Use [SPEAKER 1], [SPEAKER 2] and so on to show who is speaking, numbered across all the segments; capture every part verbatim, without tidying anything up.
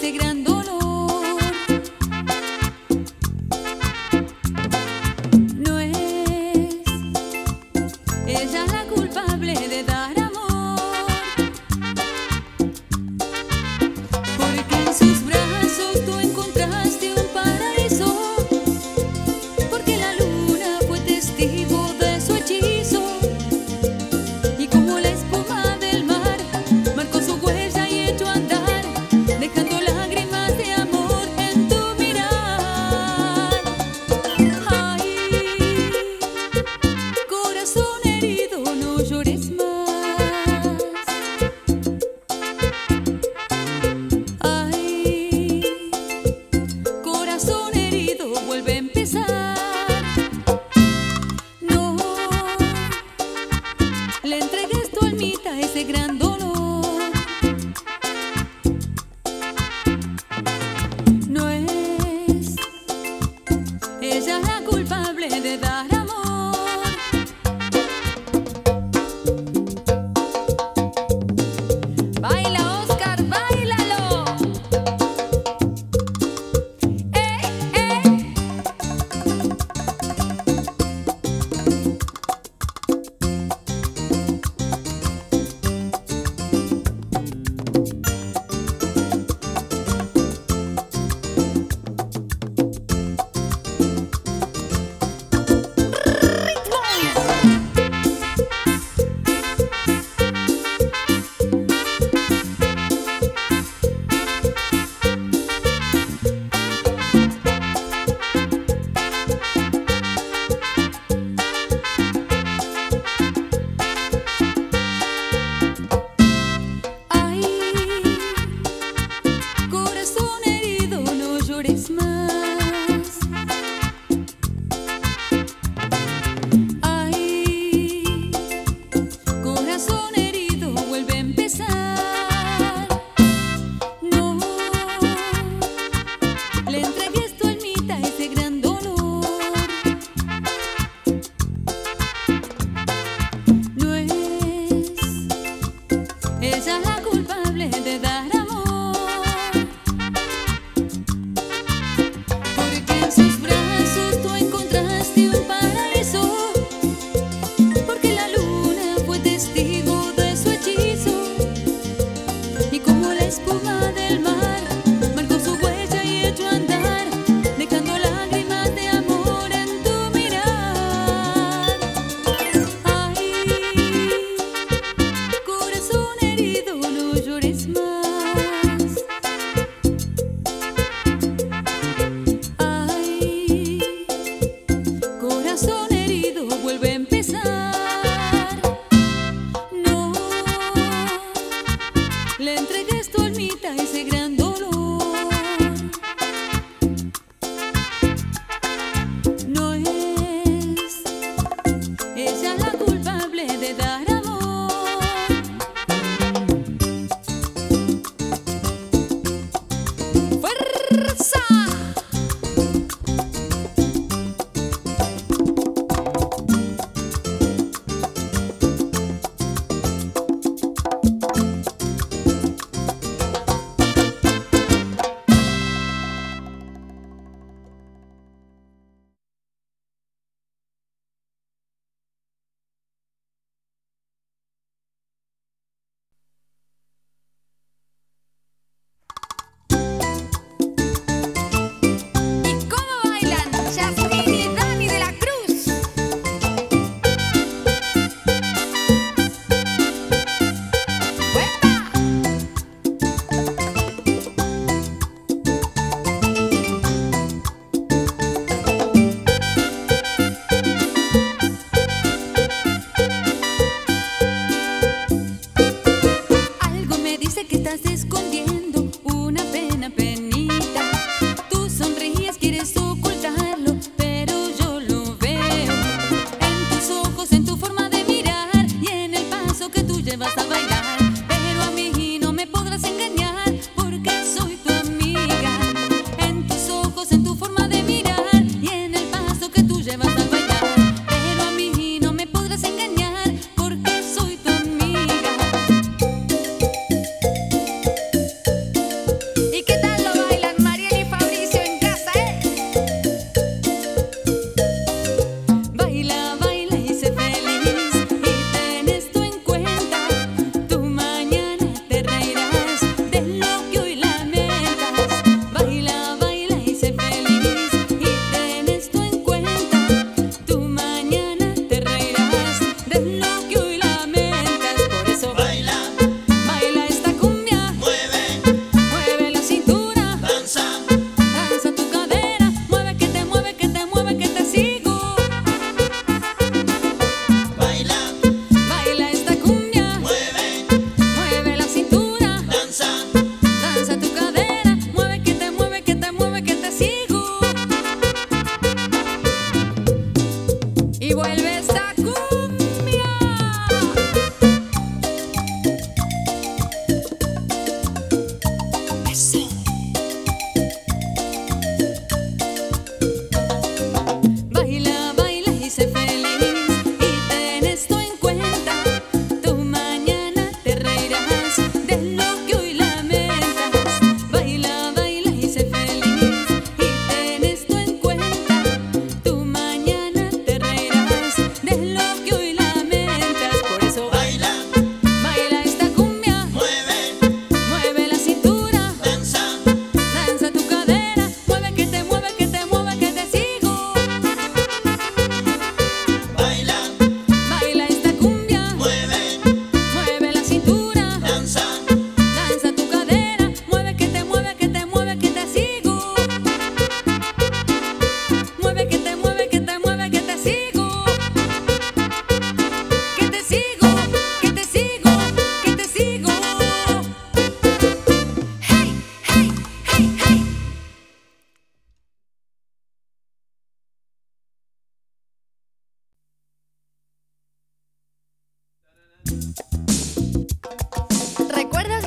[SPEAKER 1] ese gran dolor. No es ella la culpable de dar amor, porque en sus brazos tú encontraste un paraíso, porque la luna fue testigo de su hechizo, y como la espuma del mar marcó su huella y echó a andar, dejando lágrimas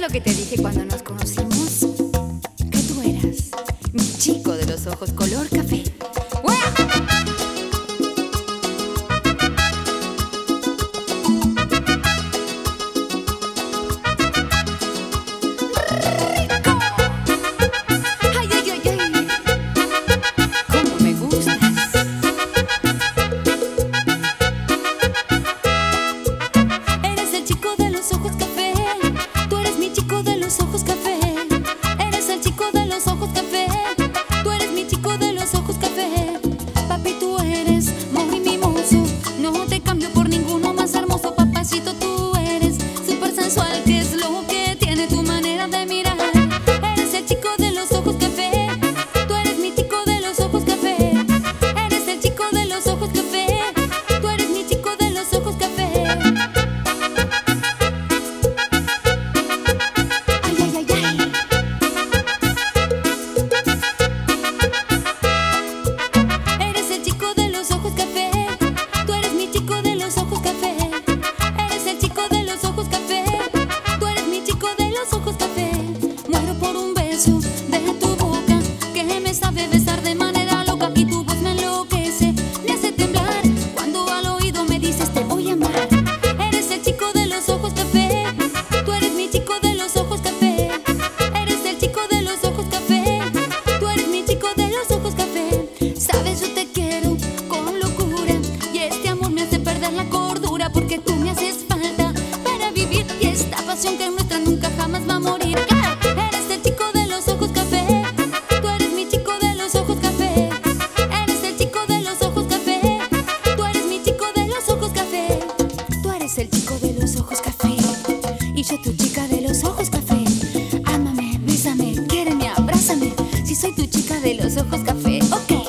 [SPEAKER 1] lo que te dije cuando nos conocimos? Que tú eras mi chico de los ojos color café. Porque tú me haces falta para vivir y esta pasión que es nuestra nunca jamás va a morir. Eres el chico de los ojos café, tú eres mi chico de los ojos café. Eres el chico de los ojos café, tú eres mi chico de los ojos café. Tú eres el chico de los ojos café y yo tu chica de los ojos café. Ámame, bésame, quiéreme, abrázame, si soy tu chica de los ojos café, ok.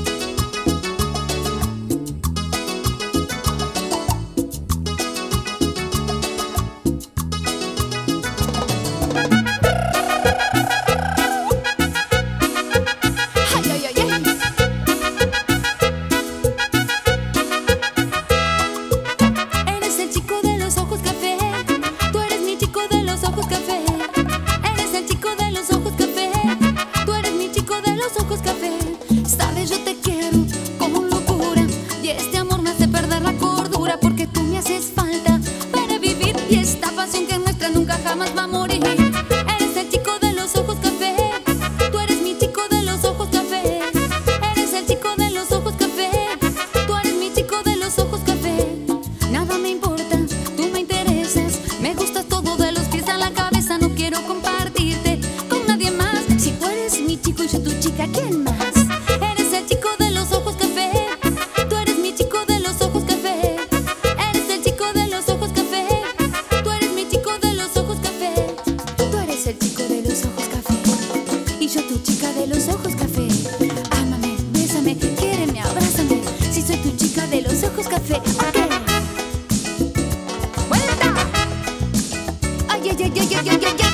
[SPEAKER 1] Sabes, yo te quiero con locura y este amor me hace perder la cordura, porque tú me haces falta para vivir y esta pasión que es nuestra nunca jamás va a morir. Eres el chico de los ojos café, tú eres mi chico de los ojos café. Eres el chico de los ojos café, tú eres mi chico de los ojos café. Nada me importa, tú me interesas, me gustas todo de los pies a la cabeza. No quiero compartirte con nadie más. Si tú eres mi chico y yo tu chica, ¿quién más? Yo tu chica de los ojos café. Ámame, bésame, quiéreme, abrázame, si soy tu chica de los ojos café, ok. ¡Vuelta! ¡Ay, ay, ay, ay, ay, ay, ay!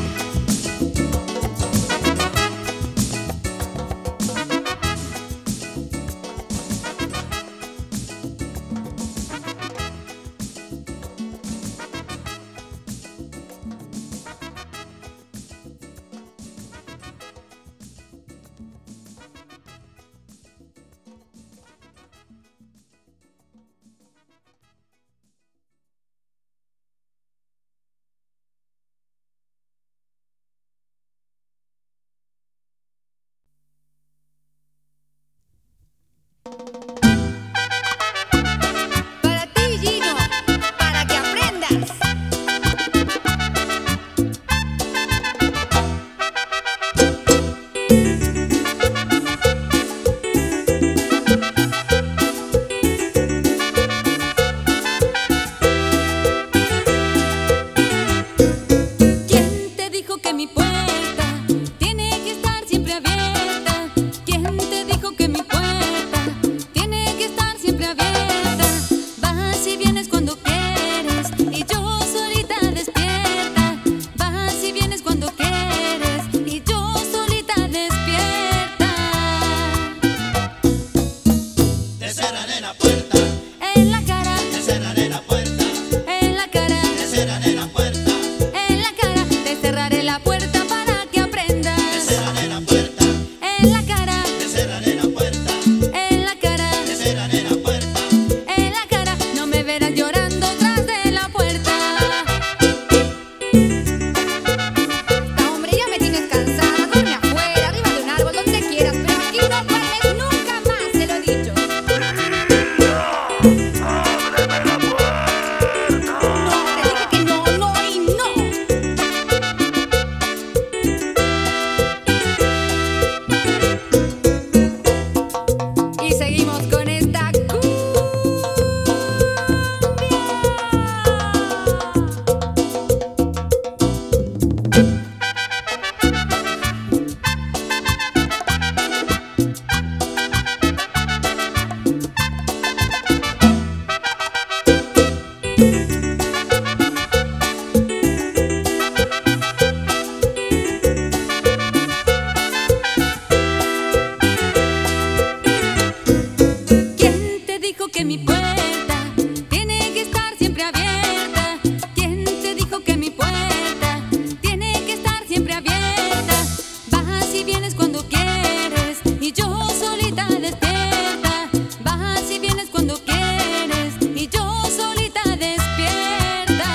[SPEAKER 1] vienes cuando quieres y yo solita despierta. Vas y vienes cuando quieres y yo solita despierta.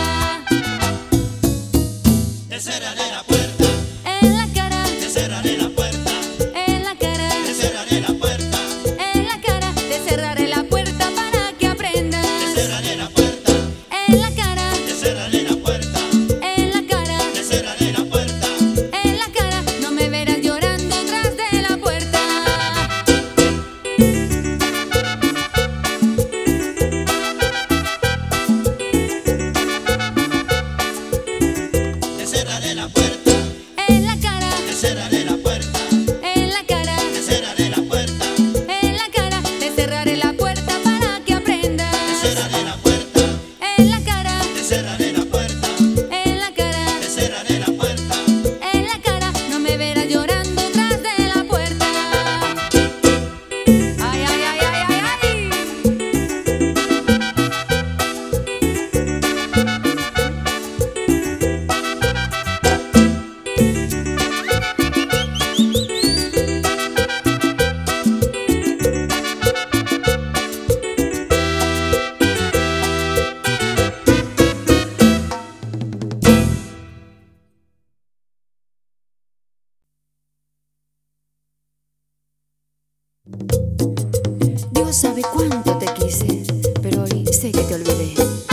[SPEAKER 2] Te cerraré la puerta,
[SPEAKER 1] En la cara,
[SPEAKER 2] te cerraré la puerta,
[SPEAKER 1] en la cara,
[SPEAKER 2] te cerraré la puerta,
[SPEAKER 1] en la cara, te cerraré la puerta para que aprendas.
[SPEAKER 2] te cerraré la puerta,
[SPEAKER 1] En la cara,
[SPEAKER 2] te cerraré la puerta,
[SPEAKER 1] en la cara,
[SPEAKER 2] te cerraré la puerta.
[SPEAKER 1] en la cara, no me verás llorando tras de la puerta.
[SPEAKER 2] Te cerraré la puerta,
[SPEAKER 1] En la cara,
[SPEAKER 2] te cerraré la puerta,
[SPEAKER 1] en la cara,
[SPEAKER 2] te cerraré la puerta,
[SPEAKER 1] en la cara, te cerraré la puerta para que aprendas.
[SPEAKER 2] te cerraré la puerta,
[SPEAKER 1] En la cara,
[SPEAKER 2] te cerraré la puerta,
[SPEAKER 1] en la cara,
[SPEAKER 2] te cerraré la puerta.
[SPEAKER 1] en la cara, no me verás llorando tras de la puerta. Ay, ay, ay, ay, ay, ay. Dios sabe cuánto te quise, pero hoy sé que te olvidé.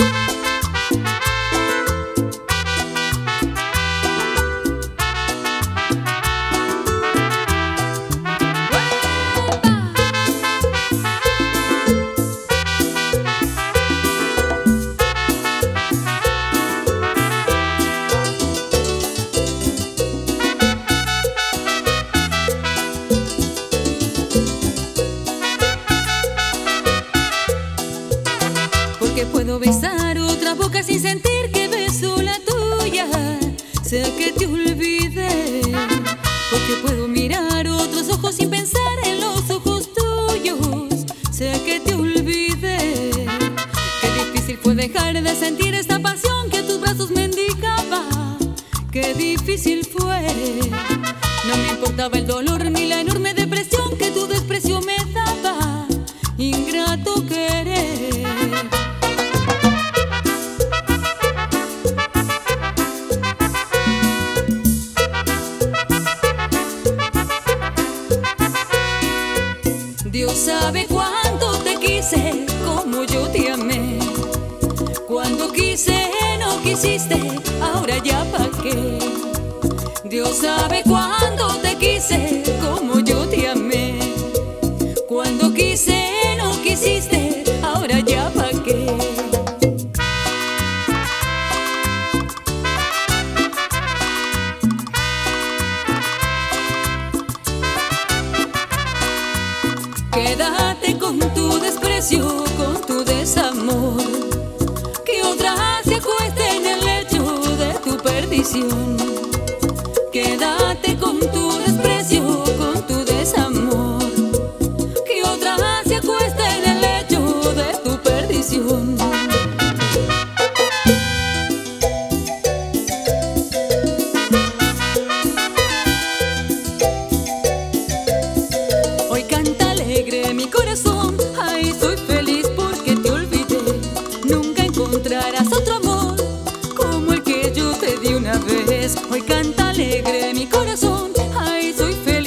[SPEAKER 1] Porque puedo besar otra boca sin sentir que beso la tuya. Sé que te olvidé. Porque puedo mirar otros ojos sin pensar en los ojos tuyos. Sé que te olvidé. Qué difícil fue dejar de sentir esta pasión que tus brazos me indicaban. Qué difícil fue. No me importaba el dolor ni la enorme depresión que tu desprecio me daba. Ingrato querer. Dios sabe cuánto te quise, como yo te amé. Cuando quise no quisiste, ahora ya pa' qué. Dios sabe cuánto te quise, como yo te amé. Cuando quise no quisiste, ahora ya pa' qué. Quédate con tu desprecio, con tu desamor. Que otra se acueste en el lecho de tu perdición. Quédate con tu desprecio, con tu desamor. Que otra se acueste en el lecho de tu perdición. Hoy canta alegre mi corazón, ay, soy feliz porque te olvidé. Nunca encontrarás otro amor como el que yo te di una vez. Hoy canta alegre mi corazón, ay, soy feliz.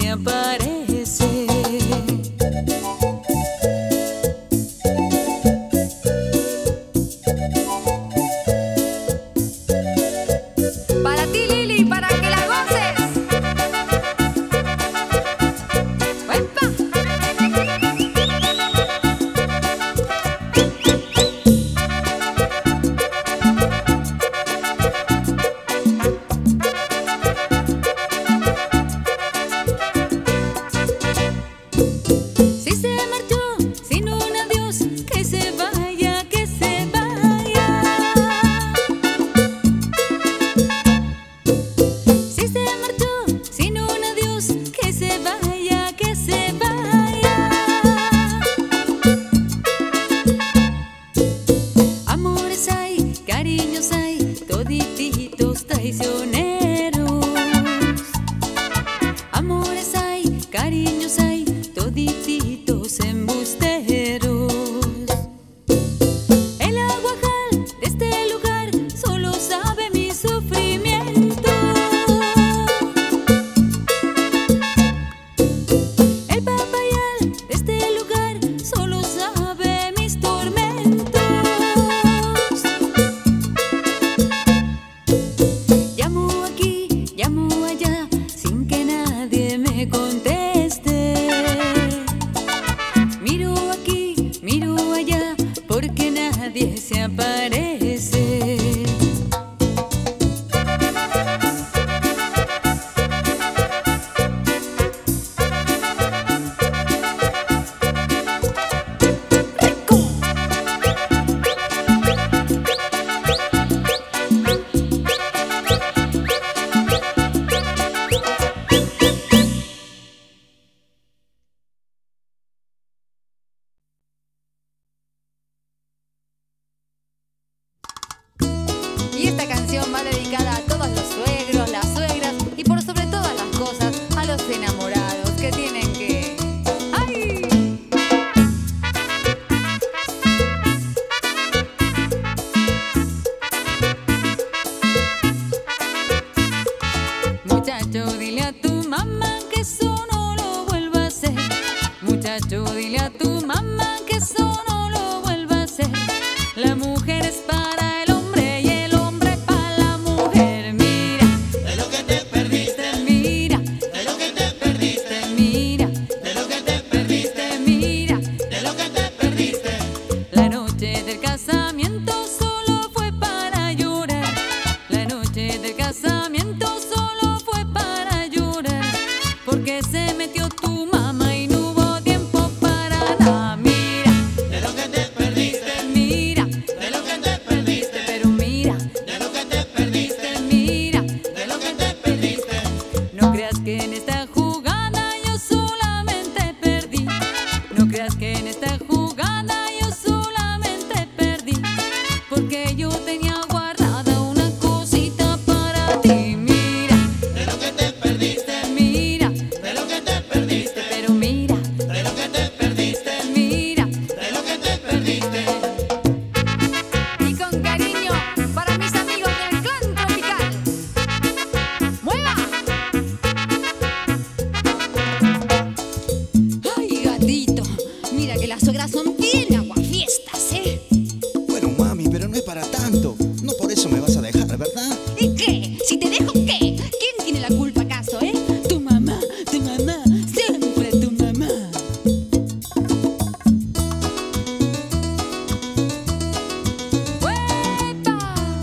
[SPEAKER 1] se aparece. Para ti, Lili, para que la goces. ¡Epa! Si se marchó sin un adiós, que se vaya, que se vaya. Si se marchó sin un adiós, que se vaya, que se vaya. Amores hay, cariños hay, todititos traicioneros. Amores hay, cariños hay, todititos embusteros. El aguajal de este lugar solo sabe mi sufrimiento. El papayal de este lugar solo sabe mis tormentos. Llamo aquí, llamo allá, sin que nadie me conteste. Miro aquí, miro allá, porque nadie se aparece. Y esta canción va dedicada a todos los suegros, las suegras y por sobre todas las cosas a los enamorados que tienen que... ¡Ay! Muchacho, dile a tu mamá que eso no lo vuelva a hacer. Muchacho, dile a tu mamá que eso no lo vuelva a hacer. La mujer es para el hombre y el hombre para la mujer. Mira,
[SPEAKER 2] De lo que te perdiste,
[SPEAKER 1] mira,
[SPEAKER 2] de lo que te perdiste,
[SPEAKER 1] mira,
[SPEAKER 2] de lo que te perdiste,
[SPEAKER 1] mira.
[SPEAKER 2] de lo que te perdiste.
[SPEAKER 1] La noche del casamiento solo fue para llorar. La noche del casamiento solo fue para llorar. Porque se metió tu mamá y no hubo tiempo para nada. Mira,
[SPEAKER 2] De lo que te perdiste,
[SPEAKER 1] mira,
[SPEAKER 2] de lo que te perdiste,
[SPEAKER 1] pero mira,
[SPEAKER 2] de lo que te perdiste,
[SPEAKER 1] mira.
[SPEAKER 2] de lo que te perdiste.
[SPEAKER 1] No creas que en esta jugada yo solamente perdí. No creas que en esta jugada yo solamente perdí. Porque yo tenía guardada una cosita para ti. Mira,
[SPEAKER 2] De lo que te perdiste,
[SPEAKER 1] mira,
[SPEAKER 2] de lo que te perdiste,
[SPEAKER 1] pero mira,
[SPEAKER 2] de lo que te perdiste,
[SPEAKER 1] mira.
[SPEAKER 2] de lo que te perdiste.
[SPEAKER 1] Y con cariño para mis amigos del clan tropical. ¡Mueva! Ay, gatito, mira que las suegras son bien aguafiestas, ¿eh?
[SPEAKER 3] Bueno, mami, pero no es para tanto. No por eso me vas a dejar, ¿verdad?
[SPEAKER 1] ¿Y qué? Si te dejo, ¿qué? ¿Quién tiene la culpa acaso, eh? Tu mamá, tu mamá, siempre tu mamá. ¡Uepa!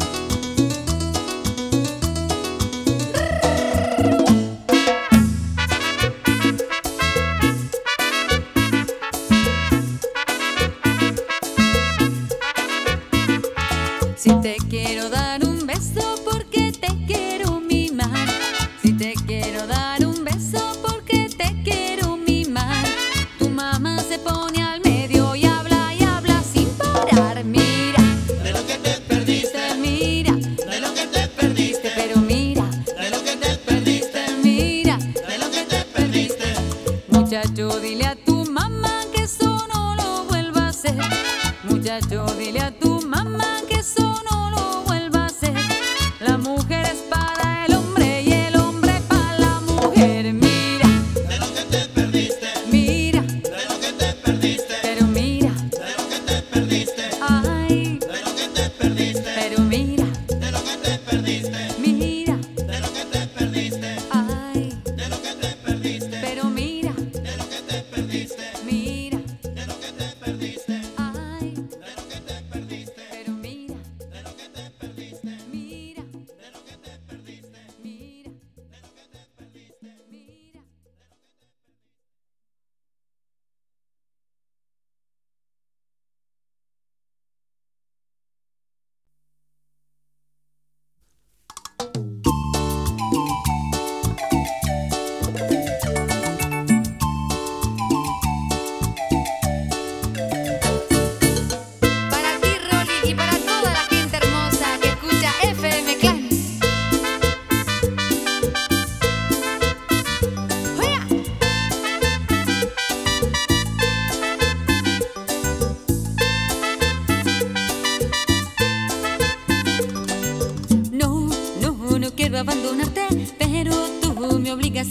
[SPEAKER 1] Si te quiero dar un beso porque te quiero mimar. Si te quiero dar un beso porque te quiero mimar. Tu mamá se pone al medio y habla y habla sin parar. Mira,
[SPEAKER 2] De lo que te perdiste,
[SPEAKER 1] mira,
[SPEAKER 2] de lo que te perdiste,
[SPEAKER 1] pero mira,
[SPEAKER 2] de lo que te perdiste,
[SPEAKER 1] mira.
[SPEAKER 2] de lo que te perdiste.
[SPEAKER 1] Muchacho, dile a tu mamá que eso no lo vuelva a hacer. Muchacho, dile a tu mamá que eso no lo vuelva a hacer. La mujer es para el hombre y el hombre para la mujer. Mira,
[SPEAKER 2] De lo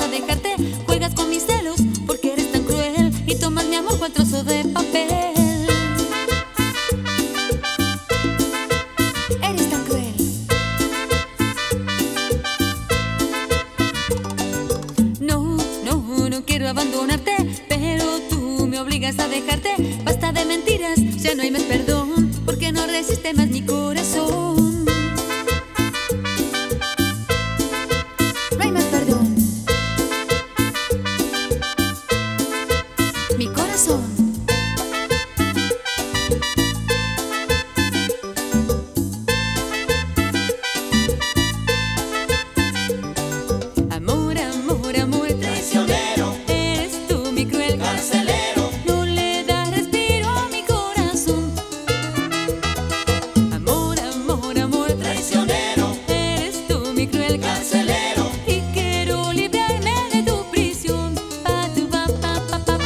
[SPEAKER 1] a dejarte. Juegas con mis celos porque eres tan cruel y tomas mi amor cual trozo de papel. Eres tan cruel. No, no, no quiero abandonarte, pero tú me obligas a dejarte. Basta de mentiras, ya no hay más perdón, porque no resiste más mi corazón. No hay más perdón. Mi corazón. Amor, amor, amor traicionero, eres tú mi cruel
[SPEAKER 2] Carcelero,
[SPEAKER 1] no le das respiro a mi corazón. Amor, amor, amor
[SPEAKER 2] traicionero,
[SPEAKER 1] eres tú mi cruel
[SPEAKER 2] carcelero,
[SPEAKER 1] y quiero librarme de tu prisión. Pa, tu, pa, pa, pa, pa.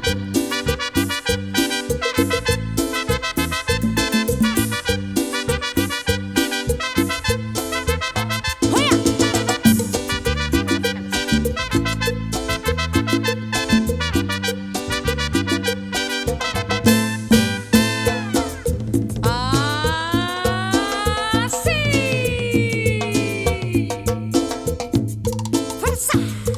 [SPEAKER 1] ¡Oya! ¡Ah, sí! ¡Fuerza!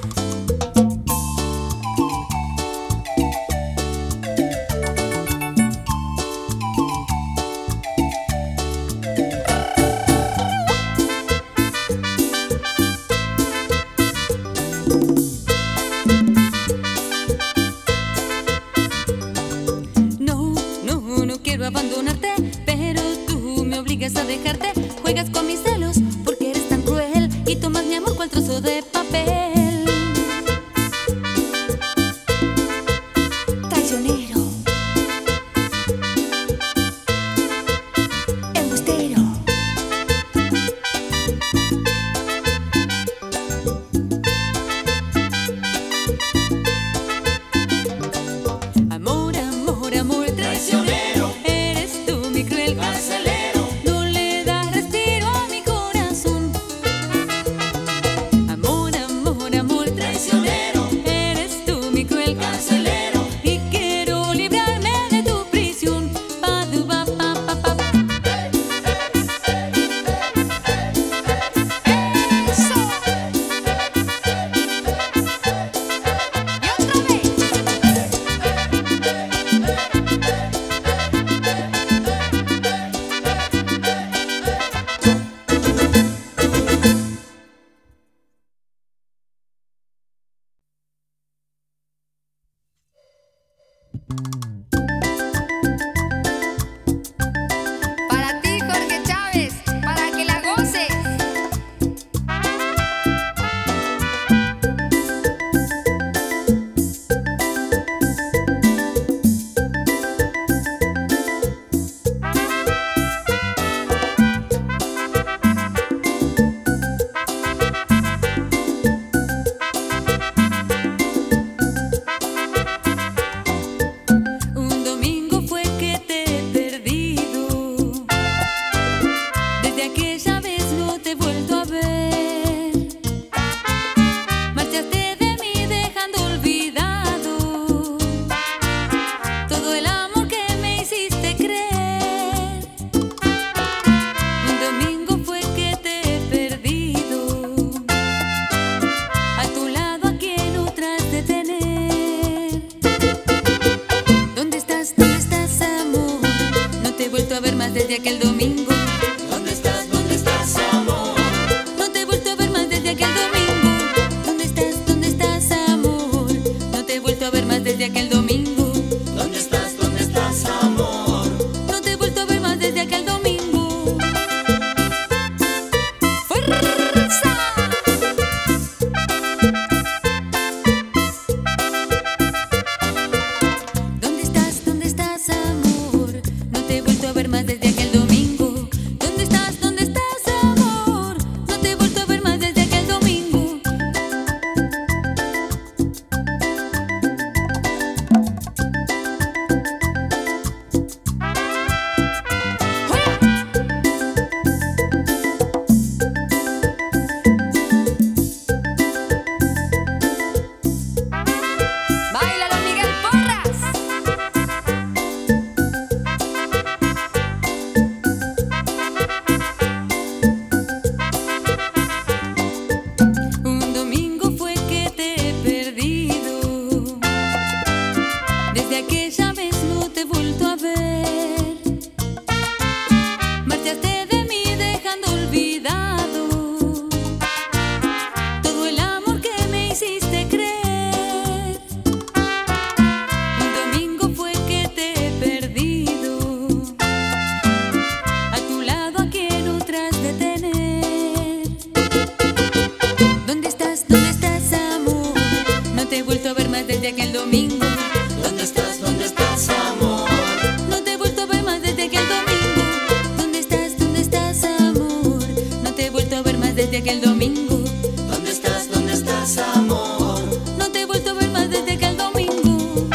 [SPEAKER 1] No, no, no quiero abandonarte, pero tú me obligas a dejarte. Juegas con mis celos porque eres tan cruel y tomas mi amor cual trozo de papel. Traicionero, embustero. Amor, amor, amor traicionero, eres tú mi cruel
[SPEAKER 2] carcelero,
[SPEAKER 1] no le das respiro a mi corazón. Amor, amor, amor traicionero, eres tú mi cruel
[SPEAKER 2] carcelero,
[SPEAKER 1] y quiero librarme de tu prisión. Pa, du, pa, pa, pa, pa, pa. ¡Eso! Y otra vez. Para ti, Jorge Chávez, para que la goces. vuelto a ver más desde aquel domingo.
[SPEAKER 2] ¿Dónde estás? ¿Dónde estás, amor?
[SPEAKER 1] No te he vuelto a ver más desde aquel domingo. ¿Dónde estás? ¿Dónde estás, amor? No te he vuelto a ver más desde aquel domingo.
[SPEAKER 2] ¿Dónde estás? ¿Dónde estás, amor?
[SPEAKER 1] No te he vuelto a ver más desde aquel domingo.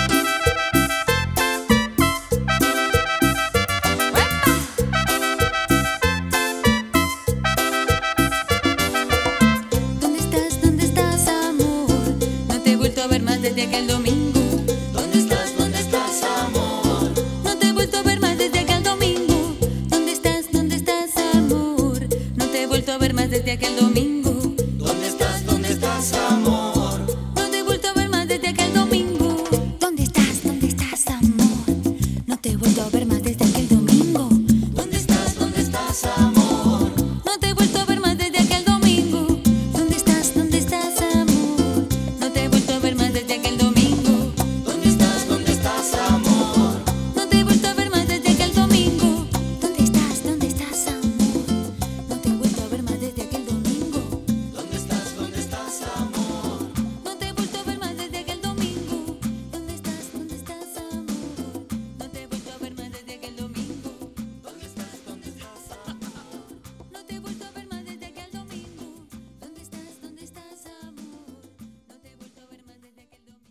[SPEAKER 1] ¿Dónde estás? ¿Dónde estás, amor? No te he vuelto a ver más desde aquel domingo.
[SPEAKER 2] ¿Dónde estás? ¿Dónde estás, amor?
[SPEAKER 1] No te he vuelto a ver más desde aquel domingo. ¿Dónde estás? ¿Dónde estás, amor? No te he vuelto a ver más desde aquel domingo.
[SPEAKER 2] ¿Dónde estás? ¿Dónde estás, amor?
[SPEAKER 1] No te he vuelto a ver más desde aquel domingo. ¿Dónde estás? ¿Dónde estás, amor? No te he vuelto a ver más desde aquel domingo.
[SPEAKER 2] ¿Dónde estás? ¿Dónde estás, amor?
[SPEAKER 1] No te he vuelto a ver más desde aquel domingo. ¿Dónde estás? ¿Dónde estás, amor? No te he vuelto a ver más desde aquel domingo.
[SPEAKER 2] ¿Dónde estás? ¿Dónde estás, amor?
[SPEAKER 1] No te he vuelto a ver más desde aquel domingo. ¿Dónde estás? ¿Dónde estás, amor? No te he vuelto a ver más desde aquel domingo.
[SPEAKER 2] ¿Dónde estás? ¿Dónde estás, amor?
[SPEAKER 1] No te he vuelto a ver más desde aquel domingo. ¿Dónde estás? ¿Dónde estás, amor? No te he vuelto a ver más desde aquel domingo.
[SPEAKER 2] ¿Dónde estás? ¿Dónde estás, amor?
[SPEAKER 1] No te he vuelto a ver más desde aquel domingo. ¿Dónde estás? ¿Dónde estás, amor? No te he vuelto a ver más desde aquel domingo.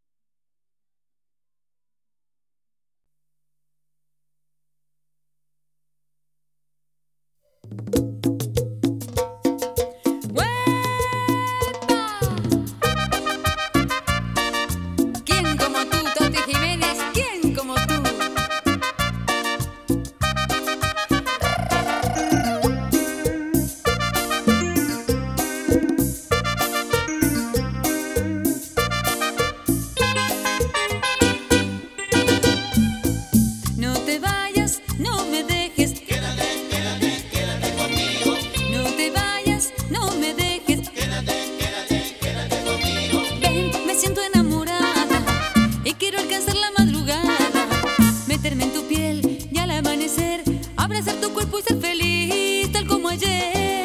[SPEAKER 1] ¿Quién como tú, Toti Jiménez? ¿Quién como tú? No te vayas, no me dejes.
[SPEAKER 2] Quédate, quédate, quédate conmigo.
[SPEAKER 1] No te vayas, no me dejes.
[SPEAKER 2] Quédate, quédate, quédate conmigo.
[SPEAKER 1] Ven, me siento enamorada y quiero alcanzar la madrugada, meterme en tu piel y al amanecer abrazar tu cuerpo y ser feliz tal como ayer.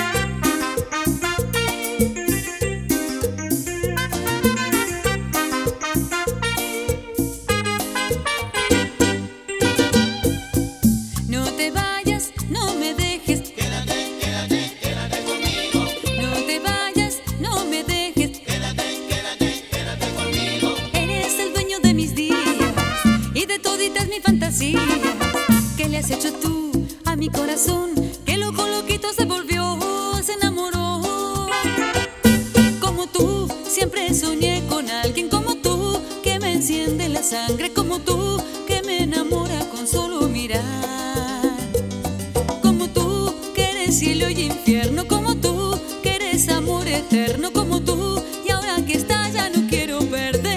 [SPEAKER 1] No te vayas, no me dejes.
[SPEAKER 2] Quédate, quédate, quédate conmigo.
[SPEAKER 1] No te vayas, no me dejes.
[SPEAKER 2] Quédate, quédate, quédate conmigo.
[SPEAKER 1] Eres el dueño de mis días y de toditas mis fantasías. ¿Qué le has hecho tú a mi corazón? Que loco, loquito se volvió, se enamoró. Como tú, siempre soñé con alguien como tú, que me enciende la sangre, como tú, que me enamora con solo mirar. Como tú, que eres cielo y infierno, como tú, que eres amor eterno, como tú, y ahora que estás ya no quiero perderte.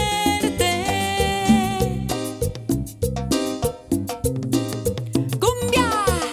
[SPEAKER 1] ¡Cumbia!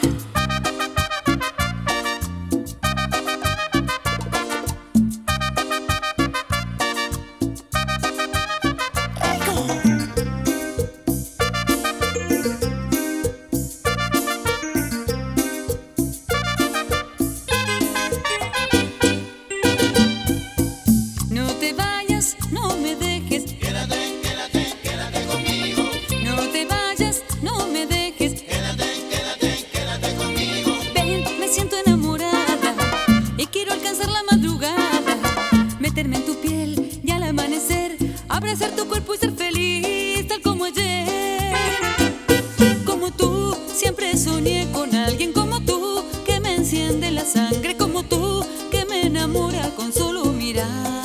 [SPEAKER 1] No te vayas, no me dejes.
[SPEAKER 2] Quédate, quédate, quédate conmigo.
[SPEAKER 1] No te vayas, no me dejes.
[SPEAKER 2] Quédate, quédate, quédate conmigo.
[SPEAKER 1] Ven, me siento enamorada y quiero alcanzar la madrugada, meterme en tu piel y al amanecer abrazar tu cuerpo y ser feliz tal como ayer. Como tú, siempre soñé con alguien como tú, que me enciende la sangre, como tú, que me enamora con solo mirar.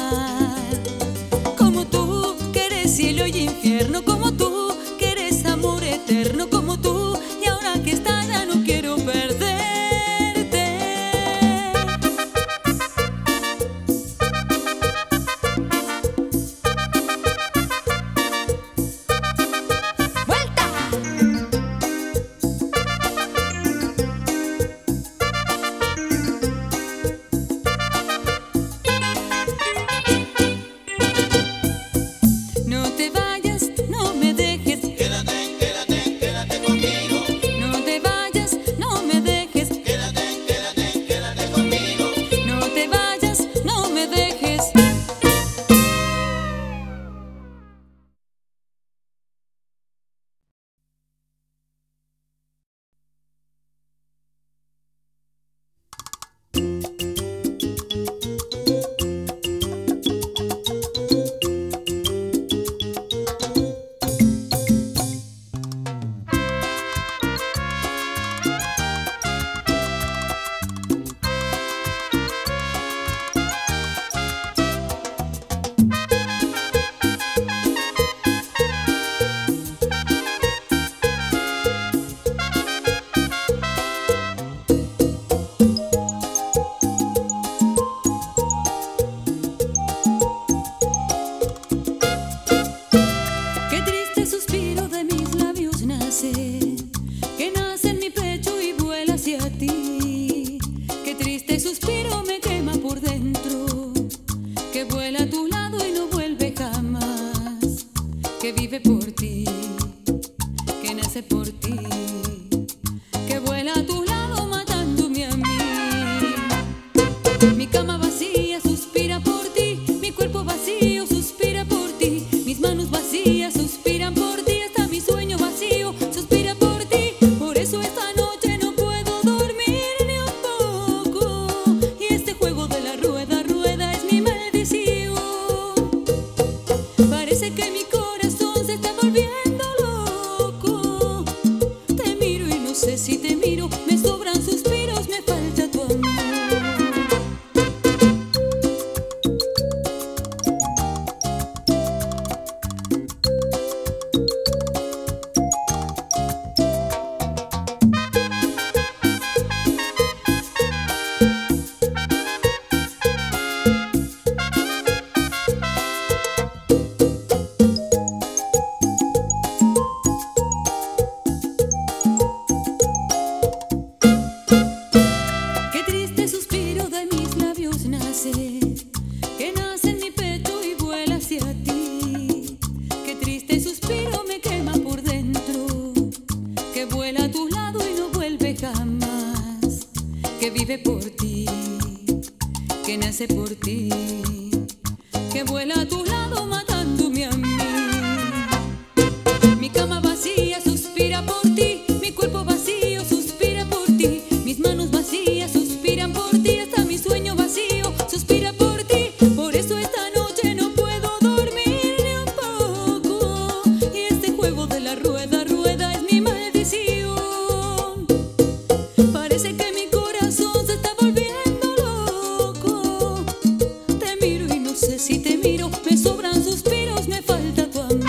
[SPEAKER 1] Como tú, que eres cielo y infierno, como tú, que eres amor eterno, como tú, y ahora que estás ya no quiero perderte. que vive por ti, que nace por ti, que vuela a tu lado matándome a mí. Mi cama vacía suspira por ti, mi cuerpo vacío suspira por ti, mis manos vacías suspiran por ti, hasta mi sueño vacío suspira por ti. Por eso esta noche no puedo dormir ni un poco, y este juego de la rueda, rueda es mi maldición. Parece que mi corazón se está volviendo loco. Te miro y no sé si te miro, me sobran suspiros, me falta tu amor. Qué triste suspiro de mis labios nace, que nace en mi pecho y vuela hacia ti. Qué triste suspiro me quema por dentro, que vuela a tu lado y no vuelve jamás, que vive por ti, que nace por ti, que vuela a tu lado matándome a mí. Mi cama vacía suspira por ti, mi cuerpo vacío suspira por ti, mis manos vacías suspiran por ti, hasta mi sueño vacío suspira por ti. Por eso esta noche no puedo dormir ni un poco, y este juego de la rueda, rueda es mi maldición. Parece que mi corazón se está volviendo loco. Te miro y no sé si te miro, me sobran suspiros, me falta tu amor.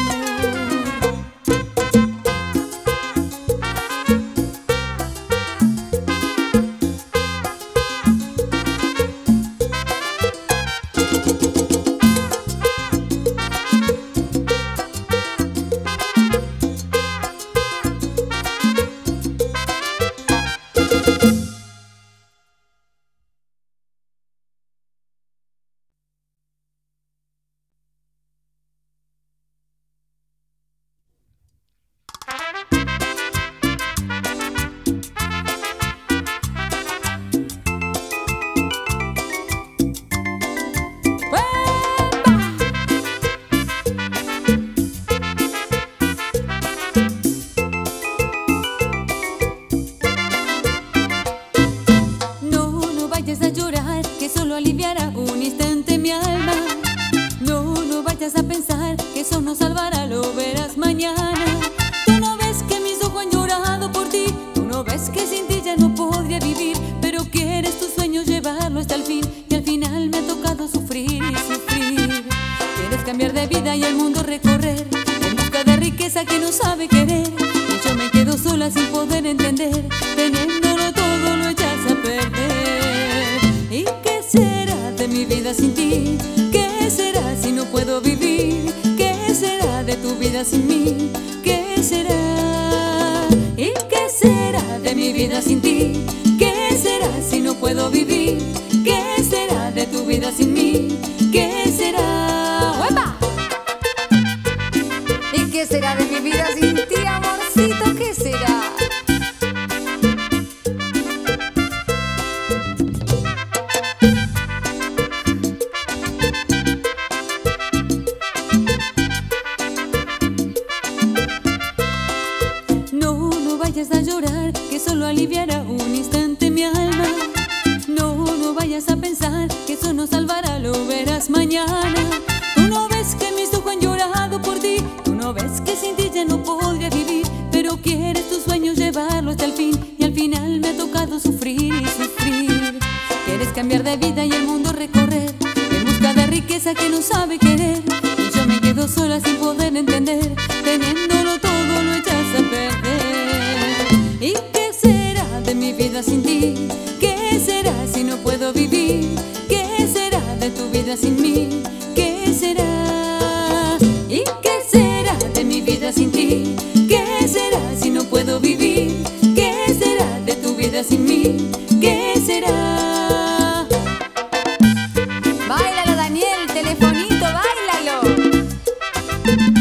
[SPEAKER 1] No, no vayas a llorar, que solo aliviará un instante mi alma. No, no vayas a pensar que eso nos salvará, lo verás mañana. Tú no ves que mis ojos han llorado por ti, tú no ves que sin ti ya no podría vivir, pero quieres tus sueños llevarlo hasta el fin, y al final me ha tocado sufrir y sufrir. Quieres cambiar de vida y el mundo recorrer, en busca de riqueza que no sabe querer, y yo me quedo sola sin poder entender, teniéndolo todo lo echas a perder. ¿Y qué será de mi vida sin ti? ¿Qué será si no puedo vivir? ¿Qué será de tu vida sin mí? ¿Qué será? ¿Y qué será de mi vida sin ti? ¿Qué será si no puedo vivir? ¿Qué será de tu vida sin mí? ¿Qué será? ¡Uepa!
[SPEAKER 4] ¿Y qué será de mi vida sin ti, amorcito? ¿Qué será?
[SPEAKER 1] No, no vayas a llorar, que solo aliviará un instante mi alma. No, no vayas a pensar que eso nos salvará, lo verás mañana. Tú no ves que mis ojos han llorado por ti, tú no ves que sin ti ya no podría vivir, pero quieres tus sueños llevarlo hasta el fin, y al final me ha tocado sufrir y sufrir. Quieres cambiar de vida y el mundo recorrer, en busca de riqueza que no sabe querer, y yo me quedo sola sin poder entender, teniéndolo todo lo echas a perder. ¿Y qué será de mi vida sin ti? ¿Qué será si no puedo vivir? ¿Qué será de tu vida sin mí? ¿Qué será? ¿Y qué será de mi vida sin ti? ¿Qué será si no puedo vivir? ¿Qué será de tu vida sin mí? ¿Qué será?
[SPEAKER 4] Báilalo, Daniel, telefonito, báilalo.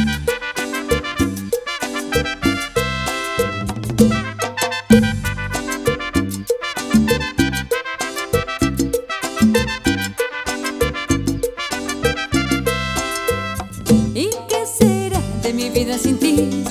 [SPEAKER 1] vida sin ti.